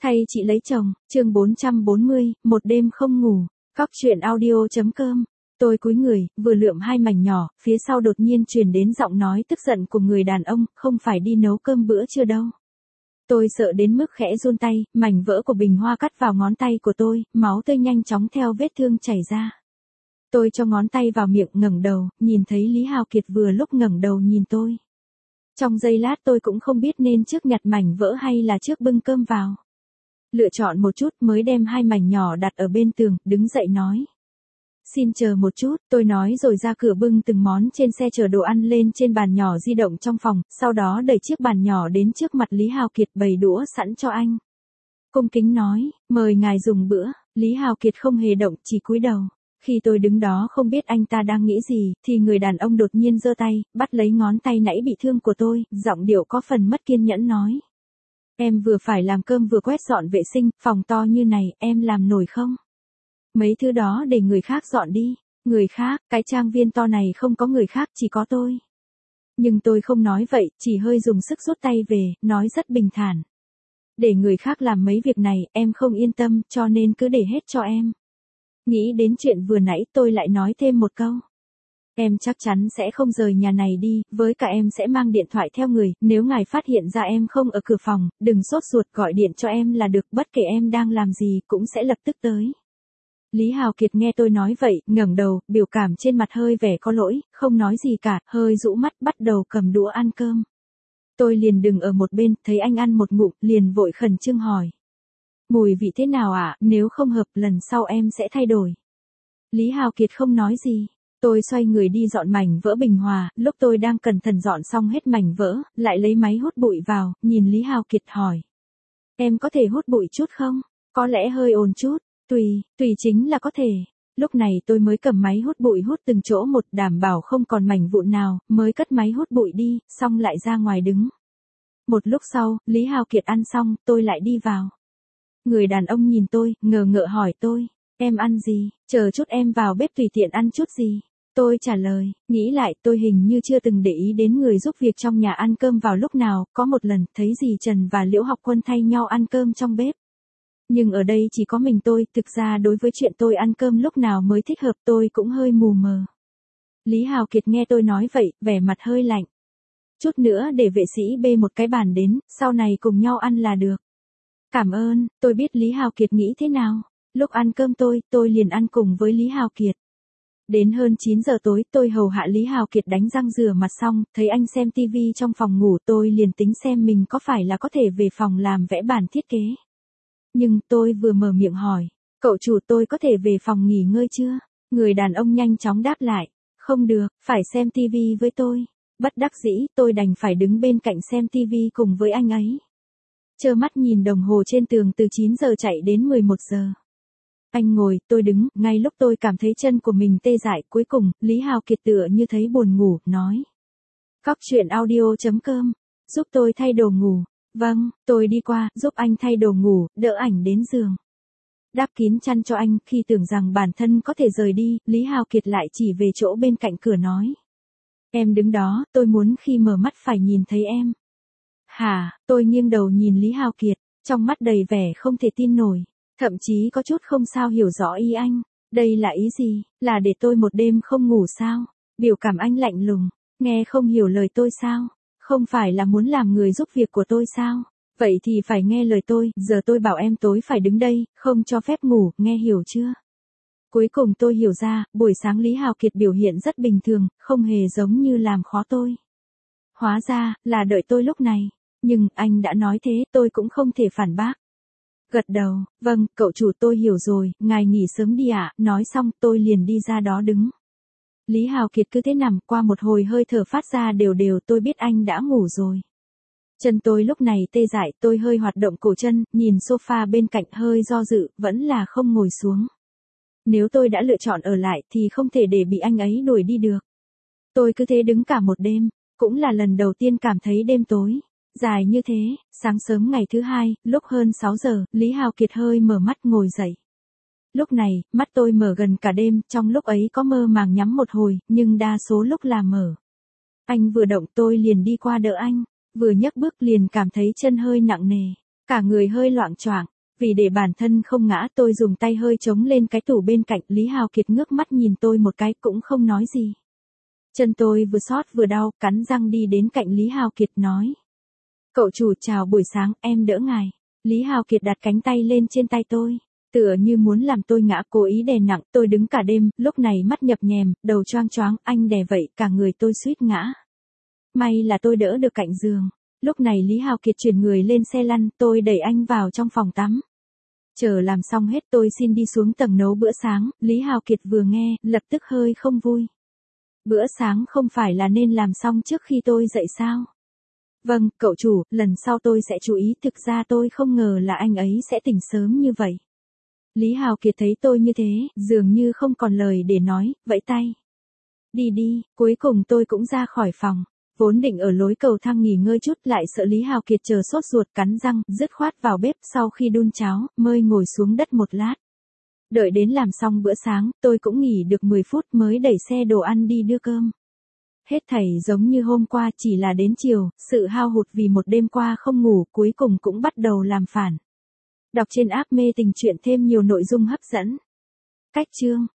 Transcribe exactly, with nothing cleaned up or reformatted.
Thay chị lấy chồng, chương bốn trăm bốn mươi, một đêm không ngủ, Cóc truyện audio.com. Tôi cúi người, vừa lượm hai mảnh nhỏ, phía sau đột nhiên truyền đến giọng nói tức giận của người đàn ông, không phải đi nấu cơm bữa trưa đâu. Tôi sợ đến mức khẽ run tay, mảnh vỡ của bình hoa cắt vào ngón tay của tôi, máu tươi nhanh chóng theo vết thương chảy ra. Tôi cho ngón tay vào miệng ngẩng đầu, nhìn thấy Lý Hào Kiệt vừa lúc ngẩng đầu nhìn tôi. Trong giây lát tôi cũng không biết nên trước nhặt mảnh vỡ hay là trước bưng cơm vào. Lựa chọn một chút mới đem hai mảnh nhỏ đặt ở bên tường, đứng dậy nói. Xin chờ một chút, tôi nói rồi ra cửa bưng từng món trên xe chở đồ ăn lên trên bàn nhỏ di động trong phòng, sau đó đẩy chiếc bàn nhỏ đến trước mặt Lý Hào Kiệt bày đũa sẵn cho anh. Cung kính nói, mời ngài dùng bữa, Lý Hào Kiệt không hề động, chỉ cúi đầu. Khi tôi đứng đó không biết anh ta đang nghĩ gì, thì người đàn ông đột nhiên giơ tay, bắt lấy ngón tay nãy bị thương của tôi, giọng điệu có phần mất kiên nhẫn nói. Em vừa phải làm cơm vừa quét dọn vệ sinh, phòng to như này, em làm nổi không? Mấy thứ đó để người khác dọn đi. Người khác, cái trang viên to này không có người khác, chỉ có tôi. Nhưng tôi không nói vậy, chỉ hơi dùng sức rút tay về, nói rất bình thản. Để người khác làm mấy việc này, em không yên tâm, cho nên cứ để hết cho em. Nghĩ đến chuyện vừa nãy tôi lại nói thêm một câu. Em chắc chắn sẽ không rời nhà này đi, với cả em sẽ mang điện thoại theo người, nếu ngài phát hiện ra em không ở cửa phòng, đừng sốt ruột gọi điện cho em là được, bất kể em đang làm gì cũng sẽ lập tức tới. Lý Hào Kiệt nghe tôi nói vậy, ngẩng đầu, biểu cảm trên mặt hơi vẻ có lỗi, không nói gì cả, hơi rũ mắt bắt đầu cầm đũa ăn cơm. Tôi liền đứng ở một bên, thấy anh ăn một ngụm, liền vội khẩn trương hỏi. Mùi vị thế nào ạ, à? Nếu không hợp lần sau em sẽ thay đổi. Lý Hào Kiệt không nói gì. Tôi xoay người đi dọn mảnh vỡ bình hòa, lúc tôi đang cẩn thận dọn xong hết mảnh vỡ, lại lấy máy hút bụi vào, nhìn Lý Hào Kiệt hỏi. Em có thể hút bụi chút không? Có lẽ hơi ồn chút, tùy, tùy chính là có thể. Lúc này tôi mới cầm máy hút bụi hút từng chỗ một, đảm bảo không còn mảnh vụn nào, mới cất máy hút bụi đi, xong lại ra ngoài đứng. Một lúc sau, Lý Hào Kiệt ăn xong, tôi lại đi vào. Người đàn ông nhìn tôi, ngờ ngợ hỏi tôi, em ăn gì, chờ chút em vào bếp tùy tiện ăn chút gì. Tôi trả lời, nghĩ lại tôi hình như chưa từng để ý đến người giúp việc trong nhà ăn cơm vào lúc nào, có một lần thấy dì Trần và Liễu Học Quân thay nhau ăn cơm trong bếp. Nhưng ở đây chỉ có mình tôi, thực ra đối với chuyện tôi ăn cơm lúc nào mới thích hợp tôi cũng hơi mù mờ. Lý Hào Kiệt nghe tôi nói vậy, vẻ mặt hơi lạnh. Chút nữa để vệ sĩ bê một cái bàn đến, sau này cùng nhau ăn là được. Cảm ơn, tôi biết Lý Hào Kiệt nghĩ thế nào. Lúc ăn cơm tôi, tôi liền ăn cùng với Lý Hào Kiệt. Đến hơn chín giờ tối, tôi hầu hạ Lý Hào Kiệt đánh răng rửa mặt xong, thấy anh xem tivi trong phòng ngủ, tôi liền tính xem mình có phải là có thể về phòng làm vẽ bản thiết kế. Nhưng tôi vừa mở miệng hỏi, cậu chủ tôi có thể về phòng nghỉ ngơi chưa? Người đàn ông nhanh chóng đáp lại, không được, phải xem tivi với tôi. Bất đắc dĩ, tôi đành phải đứng bên cạnh xem tivi cùng với anh ấy. Trơ mắt nhìn đồng hồ trên tường từ chín giờ chạy đến mười một giờ. Anh ngồi, tôi đứng, ngay lúc tôi cảm thấy chân của mình tê dại, cuối cùng, Lý Hào Kiệt tựa như thấy buồn ngủ, nói. Cóc truyện audio.com, giúp tôi thay đồ ngủ. Vâng, tôi đi qua, giúp anh thay đồ ngủ, đỡ ảnh đến giường. Đắp kín chăn cho anh, khi tưởng rằng bản thân có thể rời đi, Lý Hào Kiệt lại chỉ về chỗ bên cạnh cửa nói. Em đứng đó, tôi muốn khi mở mắt phải nhìn thấy em. Hả, tôi nghiêng đầu nhìn Lý Hào Kiệt, trong mắt đầy vẻ không thể tin nổi. Thậm chí có chút không sao hiểu rõ ý anh. Đây là ý gì? Là để tôi một đêm không ngủ sao? Biểu cảm anh lạnh lùng. Nghe không hiểu lời tôi sao? Không phải là muốn làm người giúp việc của tôi sao? Vậy thì phải nghe lời tôi. Giờ tôi bảo em tối phải đứng đây, không cho phép ngủ, nghe hiểu chưa? Cuối cùng tôi hiểu ra, buổi sáng Lý Hào Kiệt biểu hiện rất bình thường, không hề giống như làm khó tôi. Hóa ra, là đợi tôi lúc này. Nhưng, anh đã nói thế, tôi cũng không thể phản bác. Gật đầu, vâng, cậu chủ tôi hiểu rồi, ngài nghỉ sớm đi ạ, nói xong tôi liền đi ra đó đứng. Lý Hào Kiệt cứ thế nằm, qua một hồi hơi thở phát ra đều đều, tôi biết anh đã ngủ rồi. Chân tôi lúc này tê dại, tôi hơi hoạt động cổ chân, nhìn sofa bên cạnh hơi do dự, vẫn là không ngồi xuống. Nếu tôi đã lựa chọn ở lại thì không thể để bị anh ấy đuổi đi được. Tôi cứ thế đứng cả một đêm, cũng là lần đầu tiên cảm thấy đêm tối dài như thế. Sáng sớm ngày thứ hai, lúc hơn sáu giờ, Lý Hào Kiệt hơi mở mắt ngồi dậy. Lúc này, mắt tôi mở gần cả đêm, trong lúc ấy có mơ màng nhắm một hồi, nhưng đa số lúc là mở. Anh vừa động tôi liền đi qua đỡ anh, vừa nhấc bước liền cảm thấy chân hơi nặng nề. Cả người hơi loạng choạng, vì để bản thân không ngã tôi dùng tay hơi chống lên cái tủ bên cạnh. Lý Hào Kiệt ngước mắt nhìn tôi một cái cũng không nói gì. Chân tôi vừa xót vừa đau, cắn răng đi đến cạnh Lý Hào Kiệt nói. Cậu chủ chào buổi sáng, em đỡ ngài. Lý Hào Kiệt đặt cánh tay lên trên tay tôi, tựa như muốn làm tôi ngã, cố ý đè nặng. Tôi đứng cả đêm, lúc này mắt nhập nhèm, đầu choang choáng, anh đè vậy cả người tôi suýt ngã. May là tôi đỡ được cạnh giường. Lúc này Lý Hào Kiệt chuyển người lên xe lăn, tôi đẩy anh vào trong phòng tắm. Chờ làm xong hết tôi xin đi xuống tầng nấu bữa sáng. Lý Hào Kiệt vừa nghe, lập tức hơi không vui. Bữa sáng không phải là nên làm xong trước khi tôi dậy sao? Vâng, cậu chủ, lần sau tôi sẽ chú ý. Thực ra tôi không ngờ là anh ấy sẽ tỉnh sớm như vậy. Lý Hào Kiệt thấy tôi như thế, dường như không còn lời để nói, vẫy tay. Đi đi, cuối cùng tôi cũng ra khỏi phòng. Vốn định ở lối cầu thang nghỉ ngơi chút, lại sợ Lý Hào Kiệt chờ sốt ruột, cắn răng, dứt khoát vào bếp. Sau khi đun cháo, mới ngồi xuống đất một lát. Đợi đến làm xong bữa sáng, tôi cũng nghỉ được mười phút mới đẩy xe đồ ăn đi đưa cơm. Hết thảy giống như hôm qua, chỉ là đến chiều, sự hao hụt vì một đêm qua không ngủ cuối cùng cũng bắt đầu làm phản. Đọc trên app Mê Tình Truyện thêm nhiều nội dung hấp dẫn. Cách chương